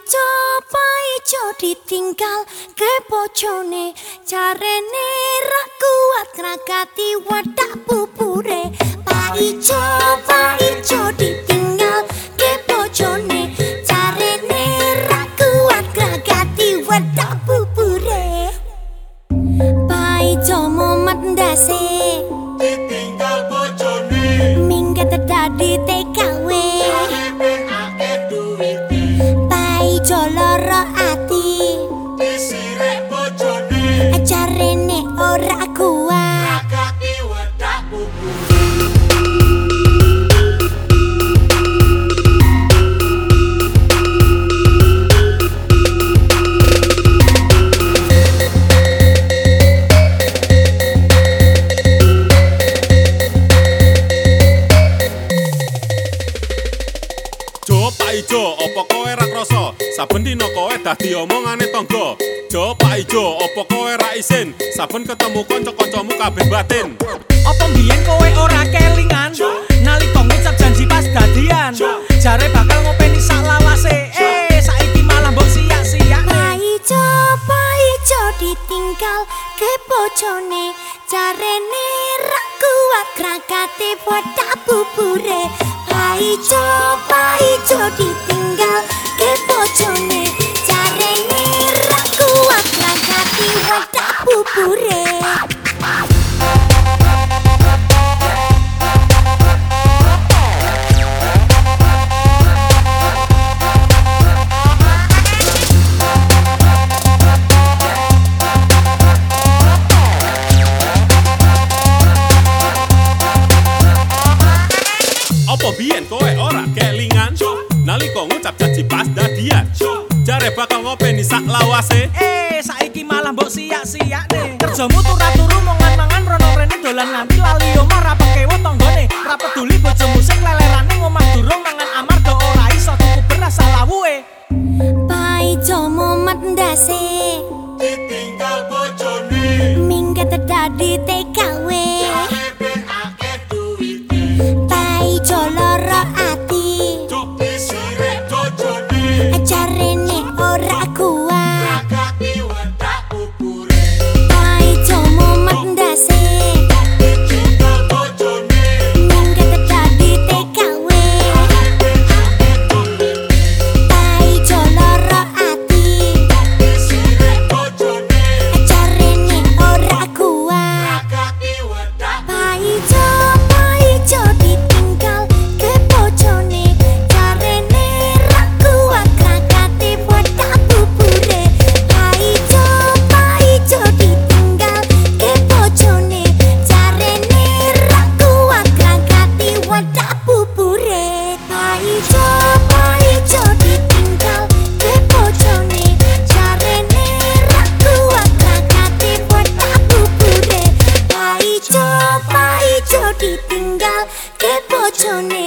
Paijo ditinggal ke bojone jarene ra kuat ngragati wadah bubure. Paijo ditinggal ke bojone jarene ra kuat ngragati wadah bubure. Paijo momat ndase ditinggal bojone minggat dadi TKW. Paijo lara ati disirek bojone jarene ora kuat kaki wedak bubur. Paijo, opo kowe ra krasa? Saben dina kowe dadi omongane tangga. Jo Paijo, opo kowe ra isin? Saben ketemu kanca-kancamu kabeh batin. Apa mbiyen kowe ora kelingan? Nalika ngucap janji pas dadian. Jare bakal ngopeni sak lawase. Saiki malah mbok siyak-siyak. Paijo ditinggal ke bojone jarene ra kuat ngragati wadah bubure. Paijo ditinggal ke bojone jarene ra kuat ngragati wadah bubure. Apa biyen kowe ora kelingan? Nalika ngucap janji pas dadian. Jare bakal ngopeni sak lawase. Saiki malah mbok siyak-siyak nih. Kerjamu turu mangan-mangan rono-rene dolan nganti lali omah ra pekewo tanggane. Ra peduli bojomu sing lelerane ngomah durung mangan amarga ora iso tuku beras salawuhe. Paijo momat ndase Ditinggal bojone minggat dadi TKW. Paijo lara ati disirek bojone jarene ora kuat kaki wedak bubure. Paijo momat ndase Ditinggal bojone minggat dadi TKW. Paijo lara ati disirek bojone jarene ora kuat kaki wedak. Paijo ditinggal ke bojone jarene ra kuat ngragati wadah bubure. Paijo ditinggal ke bojone jarene ra kuat ngragati wadah bubure. Paijo ditinggal ke bojone jarene ra kuat ngragati wadah bubure. Paijo ditinggal ke bojone